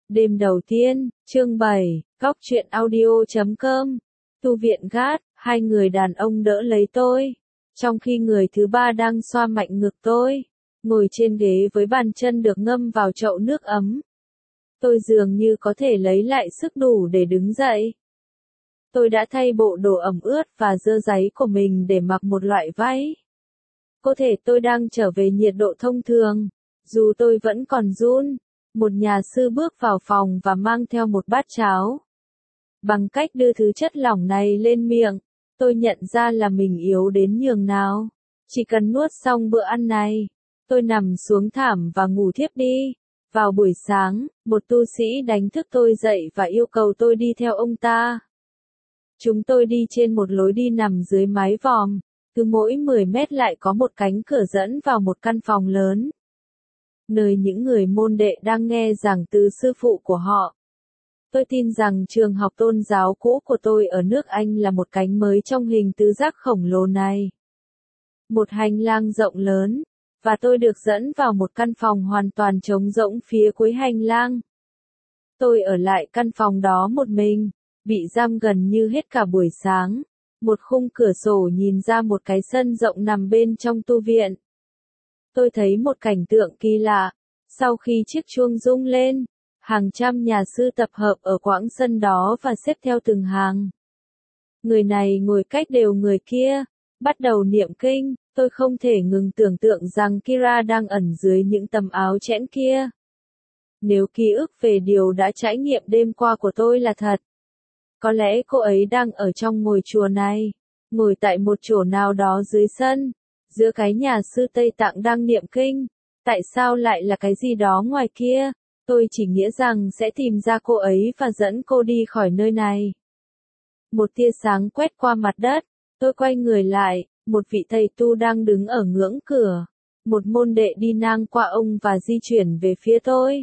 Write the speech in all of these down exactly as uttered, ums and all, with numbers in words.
Đêm đầu tiên, chương bảy, góc truyện audio chấm com. Tu viện gát, hai người đàn ông đỡ lấy tôi, trong khi người thứ ba đang xoa mạnh ngực tôi, ngồi trên ghế với bàn chân được ngâm vào chậu nước ấm. Tôi dường như có thể lấy lại sức đủ để đứng dậy. Tôi đã thay bộ đồ ẩm ướt và dơ giấy của mình để mặc một loại váy. Cơ thể tôi đang trở về nhiệt độ thông thường, dù tôi vẫn còn run. Một nhà sư bước vào phòng và mang theo một bát cháo. Bằng cách đưa thứ chất lỏng này lên miệng, tôi nhận ra là mình yếu đến nhường nào. Chỉ cần nuốt xong bữa ăn này, tôi nằm xuống thảm và ngủ thiếp đi. Vào buổi sáng, một tu sĩ đánh thức tôi dậy và yêu cầu tôi đi theo ông ta. Chúng tôi đi trên một lối đi nằm dưới mái vòm, cứ mỗi mười mét lại có một cánh cửa dẫn vào một căn phòng lớn, nơi những người môn đệ đang nghe giảng từ sư phụ của họ. Tôi tin rằng trường học tôn giáo cũ của tôi ở nước Anh là một cánh mới trong hình tứ giác khổng lồ này. Một hành lang rộng lớn, và tôi được dẫn vào một căn phòng hoàn toàn trống rỗng phía cuối hành lang. Tôi ở lại căn phòng đó một mình, bị giam gần như hết cả buổi sáng. Một khung cửa sổ nhìn ra một cái sân rộng nằm bên trong tu viện. Tôi thấy một cảnh tượng kỳ lạ. Sau khi chiếc chuông rung lên, hàng trăm nhà sư tập hợp ở quãng sân đó và xếp theo từng hàng. Người này ngồi cách đều người kia, bắt đầu niệm kinh. Tôi không thể ngừng tưởng tượng rằng Kira đang ẩn dưới những tấm áo chẽn kia. Nếu ký ức về điều đã trải nghiệm đêm qua của tôi là thật, có lẽ cô ấy đang ở trong ngôi chùa này, ngồi tại một chỗ nào đó dưới sân, giữa cái nhà sư Tây Tạng đang niệm kinh. Tại sao lại là cái gì đó ngoài kia? Tôi chỉ nghĩa rằng sẽ tìm ra cô ấy và dẫn cô đi khỏi nơi này. Một tia sáng quét qua mặt đất, tôi quay người lại, một vị thầy tu đang đứng ở ngưỡng cửa. Một môn đệ đi ngang qua ông và di chuyển về phía tôi.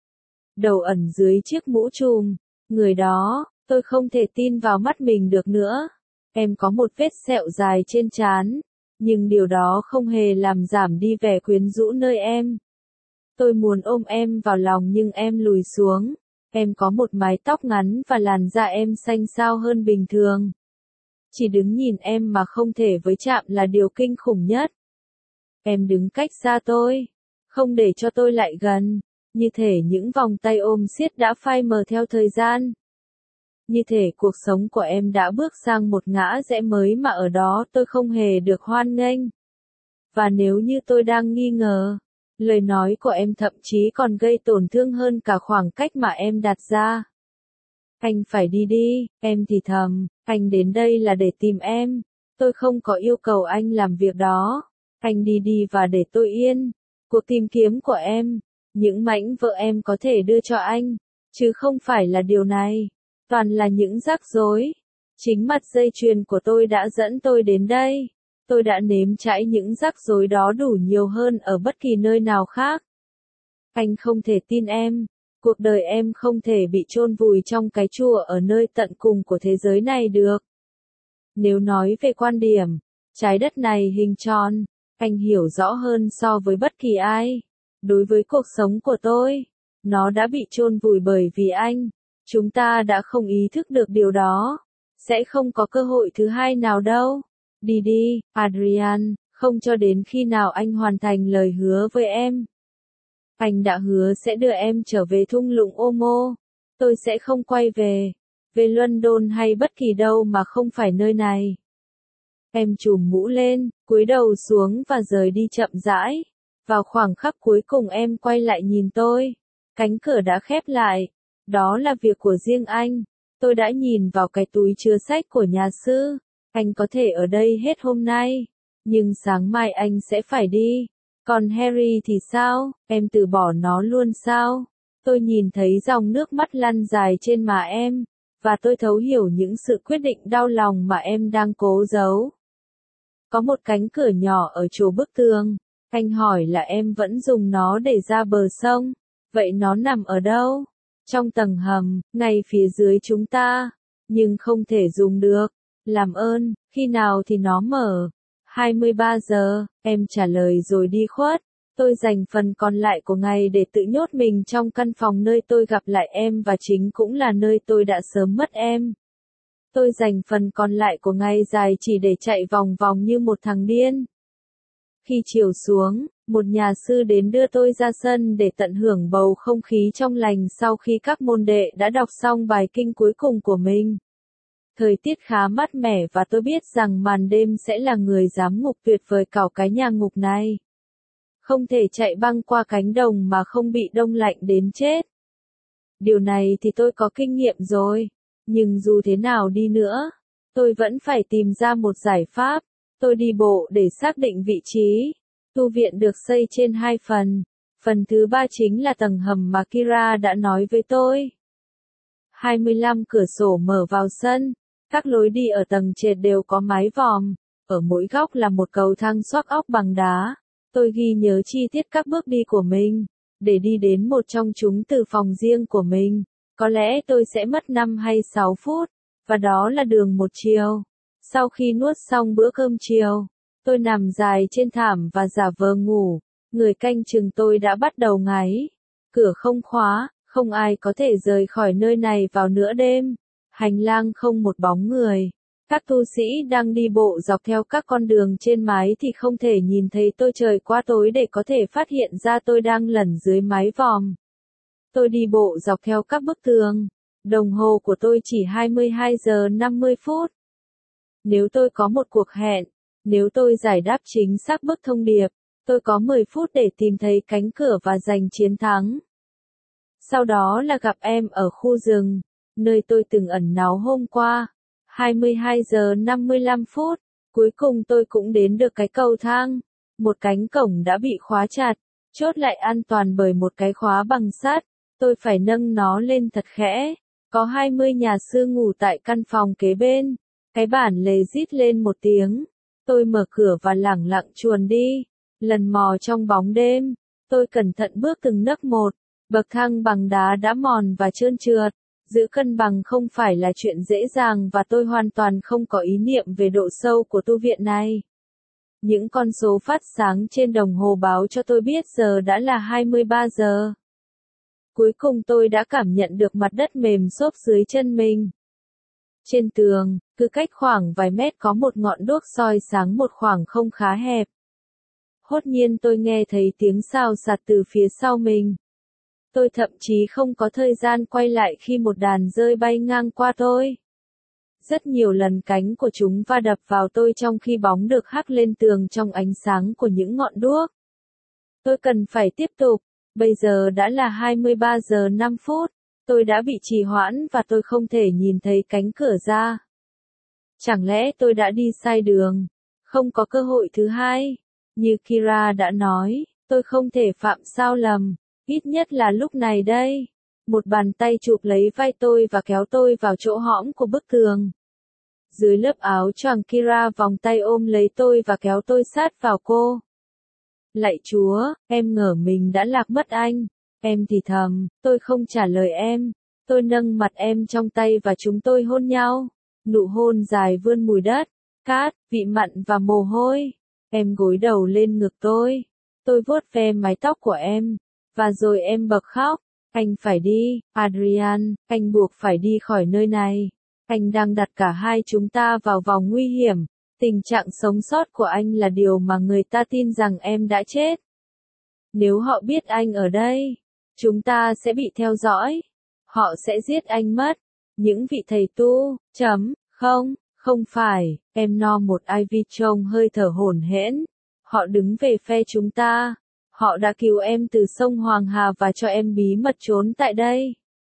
Đầu ẩn dưới chiếc mũ trùm, người đó, tôi không thể tin vào mắt mình được nữa. Em có một vết sẹo dài trên trán, nhưng điều đó không hề làm giảm đi vẻ quyến rũ nơi em. Tôi muốn ôm em vào lòng nhưng em lùi xuống. Em có một mái tóc ngắn và làn da em xanh xao hơn bình thường. Chỉ đứng nhìn em mà không thể với chạm là điều kinh khủng nhất. Em đứng cách xa tôi, không để cho tôi lại gần, như thể những vòng tay ôm siết đã phai mờ theo thời gian. Như thể cuộc sống của em đã bước sang một ngã rẽ mới mà ở đó tôi không hề được hoan nghênh. Và nếu như tôi đang nghi ngờ, lời nói của em thậm chí còn gây tổn thương hơn cả khoảng cách mà em đặt ra. Anh phải đi đi, em thì thầm, anh đến đây là để tìm em. Tôi không có yêu cầu anh làm việc đó. Anh đi đi và để tôi yên. Cuộc tìm kiếm của em, những mảnh vỡ em có thể đưa cho anh, chứ không phải là điều này. Toàn là những rắc rối. Chính mặt dây chuyền của tôi đã dẫn tôi đến đây. Tôi đã nếm trải những rắc rối đó đủ nhiều hơn ở bất kỳ nơi nào khác. Anh không thể tin em. Cuộc đời em không thể bị chôn vùi trong cái chùa ở nơi tận cùng của thế giới này được. Nếu nói về quan điểm, trái đất này hình tròn, anh hiểu rõ hơn so với bất kỳ ai. Đối với cuộc sống của tôi, nó đã bị chôn vùi bởi vì anh. Chúng ta đã không ý thức được điều đó. Sẽ không có cơ hội thứ hai nào đâu. Đi đi, Adrian, không cho đến khi nào anh hoàn thành lời hứa với em. Anh đã hứa sẽ đưa em trở về thung lũng Omo. Tôi sẽ không quay về. Về London hay bất kỳ đâu mà không phải nơi này. Em trùm mũ lên, cúi đầu xuống và rời đi chậm rãi. Vào khoảng khắc cuối cùng em quay lại nhìn tôi. Cánh cửa đã khép lại. Đó là việc của riêng anh. Tôi đã nhìn vào cái túi chứa sách của nhà sư. Anh có thể ở đây hết hôm nay. Nhưng sáng mai anh sẽ phải đi. Còn Harry thì sao? Em từ bỏ nó luôn sao? Tôi nhìn thấy dòng nước mắt lăn dài trên má em. Và tôi thấu hiểu những sự quyết định đau lòng mà em đang cố giấu. Có một cánh cửa nhỏ ở chỗ bức tường. Anh hỏi là em vẫn dùng nó để ra bờ sông. Vậy nó nằm ở đâu? Trong tầng hầm, ngay phía dưới chúng ta. Nhưng không thể dùng được. Làm ơn, khi nào thì nó mở? hai mươi ba giờ, em trả lời rồi đi khuất. Tôi dành phần còn lại của ngày để tự nhốt mình trong căn phòng nơi tôi gặp lại em và chính cũng là nơi tôi đã sớm mất em. Tôi dành phần còn lại của ngày dài chỉ để chạy vòng vòng như một thằng điên. Khi chiều xuống, một nhà sư đến đưa tôi ra sân để tận hưởng bầu không khí trong lành sau khi các môn đệ đã đọc xong bài kinh cuối cùng của mình. Thời tiết khá mát mẻ và tôi biết rằng màn đêm sẽ là người giám ngục tuyệt vời cào cái nhà ngục này. Không thể chạy băng qua cánh đồng mà không bị đông lạnh đến chết. Điều này thì tôi có kinh nghiệm rồi, nhưng dù thế nào đi nữa, tôi vẫn phải tìm ra một giải pháp. Tôi đi bộ để xác định vị trí. Tu viện được xây trên hai phần. Phần thứ ba chính là tầng hầm mà Kira đã nói với tôi. hai mươi lăm cửa sổ mở vào sân. Các lối đi ở tầng trệt đều có mái vòm. Ở mỗi góc là một cầu thang xoác óc bằng đá. Tôi ghi nhớ chi tiết các bước đi của mình. Để đi đến một trong chúng từ phòng riêng của mình, có lẽ tôi sẽ mất năm hay sáu phút. Và đó là đường một chiều. Sau khi nuốt xong bữa cơm chiều, tôi nằm dài trên thảm và giả vờ ngủ. Người canh chừng tôi đã bắt đầu ngáy. Cửa không khóa, không ai có thể rời khỏi nơi này vào nửa đêm. Hành lang không một bóng người. Các tu sĩ đang đi bộ dọc theo các con đường trên mái thì không thể nhìn thấy tôi, trời quá tối để có thể phát hiện ra tôi đang lẩn dưới mái vòm. Tôi đi bộ dọc theo các bức tường. Đồng hồ của tôi chỉ hai mươi hai giờ năm mươi phút. Nếu tôi có một cuộc hẹn, nếu tôi giải đáp chính xác bức thông điệp, tôi có mười phút để tìm thấy cánh cửa và giành chiến thắng. Sau đó là gặp em ở khu rừng, nơi tôi từng ẩn náu hôm qua. hai mươi hai giờ năm mươi lăm phút, cuối cùng tôi cũng đến được cái cầu thang. Một cánh cổng đã bị khóa chặt, chốt lại an toàn bởi một cái khóa bằng sắt. Tôi phải nâng nó lên thật khẽ. Có hai mươi nhà sư ngủ tại căn phòng kế bên. Cái bản lề rít lên một tiếng. Tôi mở cửa và lẳng lặng chuồn đi. Lần mò trong bóng đêm. Tôi cẩn thận bước từng nấc một. Bậc thang bằng đá đã mòn và trơn trượt. Giữ cân bằng không phải là chuyện dễ dàng và tôi hoàn toàn không có ý niệm về độ sâu của tu viện này. Những con số phát sáng trên đồng hồ báo cho tôi biết giờ đã là hai mươi ba giờ. Cuối cùng tôi đã cảm nhận được mặt đất mềm xốp dưới chân mình. Trên tường, cứ cách khoảng vài mét có một ngọn đuốc soi sáng một khoảng không khá hẹp. Hốt nhiên tôi nghe thấy tiếng xào xạc từ phía sau mình. Tôi thậm chí không có thời gian quay lại khi một đàn dơi bay ngang qua tôi. Rất nhiều lần cánh của chúng va đập vào tôi trong khi bóng được hắt lên tường trong ánh sáng của những ngọn đuốc. Tôi cần phải tiếp tục. Bây giờ đã là hai mươi ba giờ năm phút. Tôi đã bị trì hoãn và tôi không thể nhìn thấy cánh cửa ra. Chẳng lẽ tôi đã đi sai đường? Không có cơ hội thứ hai. Như Kira đã nói, tôi không thể phạm sai lầm. Ít nhất là lúc này đây. Một bàn tay chụp lấy vai tôi và kéo tôi vào chỗ hõm của bức tường. Dưới lớp áo choàng Kira vòng tay ôm lấy tôi và kéo tôi sát vào cô. Lạy Chúa, em ngờ mình đã lạc mất anh. Em thì thầm, tôi không trả lời em. Tôi nâng mặt em trong tay và chúng tôi hôn nhau. Nụ hôn dài vươn mùi đất, cát, vị mặn và mồ hôi. Em gối đầu lên ngực tôi. Tôi vuốt ve mái tóc của em. Và rồi em bật khóc. Anh phải đi, Adrian, anh buộc phải đi khỏi nơi này. Anh đang đặt cả hai chúng ta vào vòng nguy hiểm. Tình trạng sống sót của anh là điều mà người ta tin rằng em đã chết. Nếu họ biết anh ở đây, chúng ta sẽ bị theo dõi. Họ sẽ giết anh mất. Những vị thầy tu, chấm, không, không phải, em no một Ivy trông hơi thở hổn hển. Họ đứng về phe chúng ta. Họ đã cứu em từ sông Hoàng Hà và cho em bí mật trốn tại đây.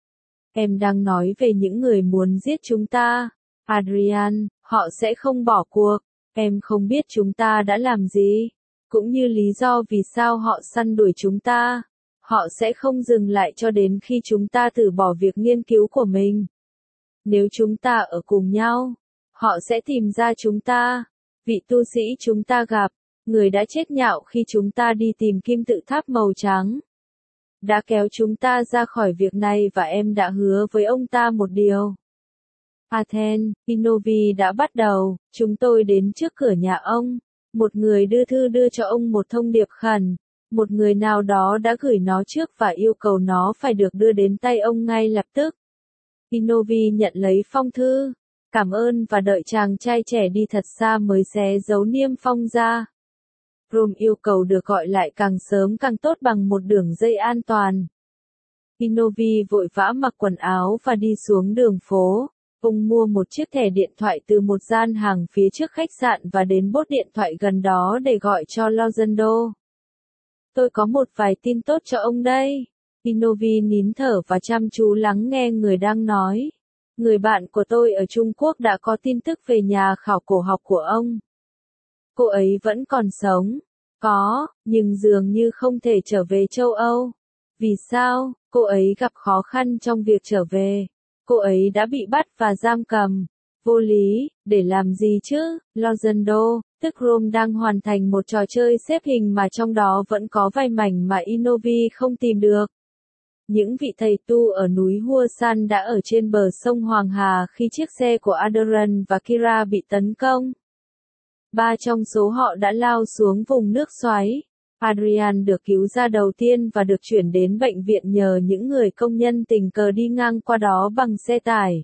Em đang nói về những người muốn giết chúng ta. Adrian, họ sẽ không bỏ cuộc. Em không biết chúng ta đã làm gì. Cũng như lý do vì sao họ săn đuổi chúng ta. Họ sẽ không dừng lại cho đến khi chúng ta từ bỏ việc nghiên cứu của mình. Nếu chúng ta ở cùng nhau, họ sẽ tìm ra chúng ta. Vị tu sĩ chúng ta gặp, người đã chết nhạo khi chúng ta đi tìm kim tự tháp màu trắng, đã kéo chúng ta ra khỏi việc này và em đã hứa với ông ta một điều. Athens, Inovi đã bắt đầu, chúng tôi đến trước cửa nhà ông. Một người đưa thư đưa cho ông một thông điệp khẩn. Một người nào đó đã gửi nó trước và yêu cầu nó phải được đưa đến tay ông ngay lập tức. Inovi nhận lấy phong thư, cảm ơn và đợi chàng trai trẻ đi thật xa mới xé dấu niêm phong ra. Rome yêu cầu được gọi lại càng sớm càng tốt bằng một đường dây an toàn. Inovi vội vã mặc quần áo và đi xuống đường phố. Ông mua một chiếc thẻ điện thoại từ một gian hàng phía trước khách sạn và đến bốt điện thoại gần đó để gọi cho Lozendo. Tôi có một vài tin tốt cho ông đây. Inovi nín thở và chăm chú lắng nghe người đang nói. Người bạn của tôi ở Trung Quốc đã có tin tức về nhà khảo cổ học của ông. Cô ấy vẫn còn sống. Có, nhưng dường như không thể trở về châu Âu. Vì sao? Cô ấy gặp khó khăn trong việc trở về. Cô ấy đã bị bắt và giam cầm. Vô lý, để làm gì chứ? Lozendo, tức Rome đang hoàn thành một trò chơi xếp hình mà trong đó vẫn có vài mảnh mà Inovi không tìm được. Những vị thầy tu ở núi Hua San đã ở trên bờ sông Hoàng Hà khi chiếc xe của Adrian và Kira bị tấn công. Ba trong số họ đã lao xuống vùng nước xoáy. Adrian được cứu ra đầu tiên và được chuyển đến bệnh viện nhờ những người công nhân tình cờ đi ngang qua đó bằng xe tải.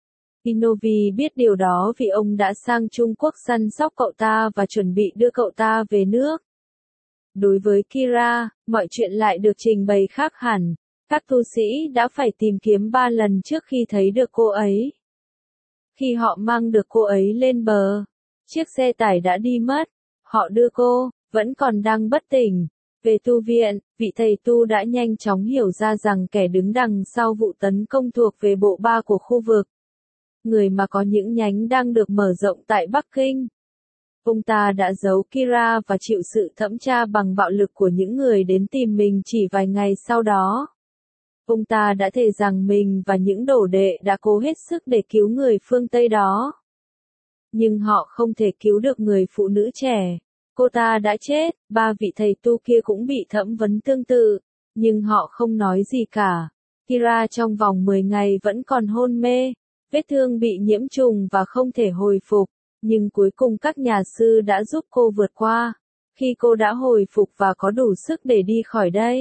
Inovi biết điều đó vì ông đã sang Trung Quốc săn sóc cậu ta và chuẩn bị đưa cậu ta về nước. Đối với Kira, mọi chuyện lại được trình bày khác hẳn. Các tu sĩ đã phải tìm kiếm ba lần trước khi thấy được cô ấy. Khi họ mang được cô ấy lên bờ, chiếc xe tải đã đi mất. Họ đưa cô, vẫn còn đang bất tỉnh, về tu viện. Vị thầy tu đã nhanh chóng hiểu ra rằng kẻ đứng đằng sau vụ tấn công thuộc về bộ ba của khu vực. Người mà có những nhánh đang được mở rộng tại Bắc Kinh. Ông ta đã giấu Kira và chịu sự thẩm tra bằng bạo lực của những người đến tìm mình chỉ vài ngày sau đó. Ông ta đã thề rằng mình và những đồ đệ đã cố hết sức để cứu người phương Tây đó. Nhưng họ không thể cứu được người phụ nữ trẻ. Cô ta đã chết, ba vị thầy tu kia cũng bị thẩm vấn tương tự, nhưng họ không nói gì cả. Kira trong vòng mười ngày vẫn còn hôn mê, vết thương bị nhiễm trùng và không thể hồi phục, nhưng cuối cùng các nhà sư đã giúp cô vượt qua. Khi cô đã hồi phục và có đủ sức để đi khỏi đây,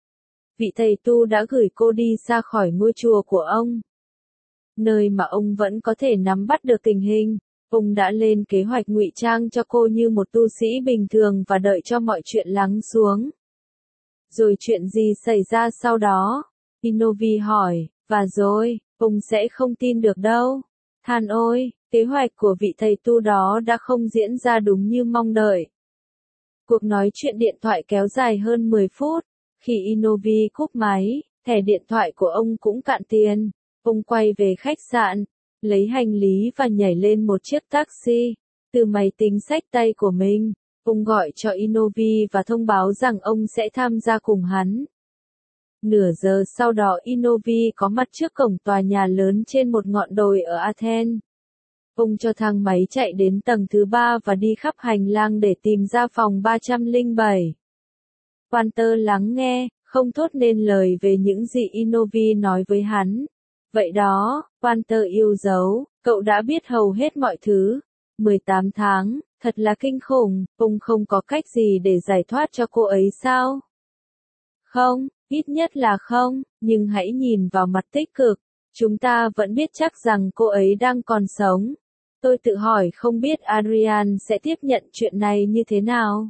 vị thầy tu đã gửi cô đi xa khỏi ngôi chùa của ông, nơi mà ông vẫn có thể nắm bắt được tình hình. Ông đã lên kế hoạch ngụy trang cho cô như một tu sĩ bình thường và đợi cho mọi chuyện lắng xuống. Rồi chuyện gì xảy ra sau đó? Inovi hỏi, và rồi, ông sẽ không tin được đâu. Than ôi, kế hoạch của vị thầy tu đó đã không diễn ra đúng như mong đợi. Cuộc nói chuyện điện thoại kéo dài hơn mười phút. Khi Inovi cúp máy, thẻ điện thoại của ông cũng cạn tiền. Ông quay về khách sạn, lấy hành lý và nhảy lên một chiếc taxi. Từ máy tính xách tay của mình, ông gọi cho Inovi và thông báo rằng ông sẽ tham gia cùng hắn. Nửa giờ sau đó Inovi có mặt trước cổng tòa nhà lớn trên một ngọn đồi ở Athens. Ông cho thang máy chạy đến tầng thứ ba và đi khắp hành lang để tìm ra phòng ba trăm lẻ bảy. Walter lắng nghe, không thốt nên lời về những gì Inovi nói với hắn. Vậy đó, Walter yêu dấu, cậu đã biết hầu hết mọi thứ. mười tám tháng, thật là kinh khủng, ông không có cách gì để giải thoát cho cô ấy sao? Không, ít nhất là không, nhưng hãy nhìn vào mặt tích cực. Chúng ta vẫn biết chắc rằng cô ấy đang còn sống. Tôi tự hỏi không biết Adrian sẽ tiếp nhận chuyện này như thế nào.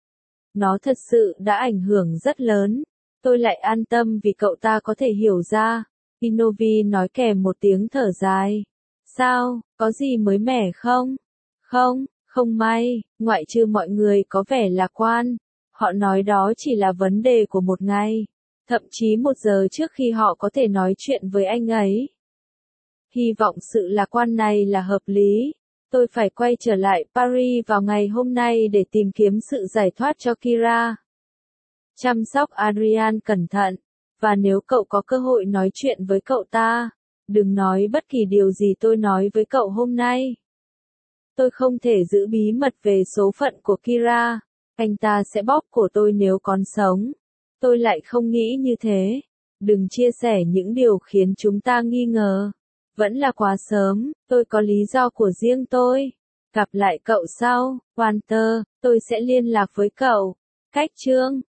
Nó thật sự đã ảnh hưởng rất lớn. Tôi lại an tâm vì cậu ta có thể hiểu ra. Inovi nói kèm một tiếng thở dài. Sao, có gì mới mẻ không? Không, không may, ngoại trừ mọi người có vẻ lạc quan. Họ nói đó chỉ là vấn đề của một ngày. Thậm chí một giờ trước khi họ có thể nói chuyện với anh ấy. Hy vọng sự lạc quan này là hợp lý. Tôi phải quay trở lại Paris vào ngày hôm nay để tìm kiếm sự giải thoát cho Kira. Chăm sóc Adrian cẩn thận. Và nếu cậu có cơ hội nói chuyện với cậu ta, đừng nói bất kỳ điều gì tôi nói với cậu hôm nay. Tôi không thể giữ bí mật về số phận của Kira. Anh ta sẽ bóp cổ tôi nếu còn sống. Tôi lại không nghĩ như thế. Đừng chia sẻ những điều khiến chúng ta nghi ngờ. Vẫn là quá sớm, tôi có lý do của riêng tôi. Gặp lại cậu sau, Walter, tôi sẽ liên lạc với cậu. Cách chương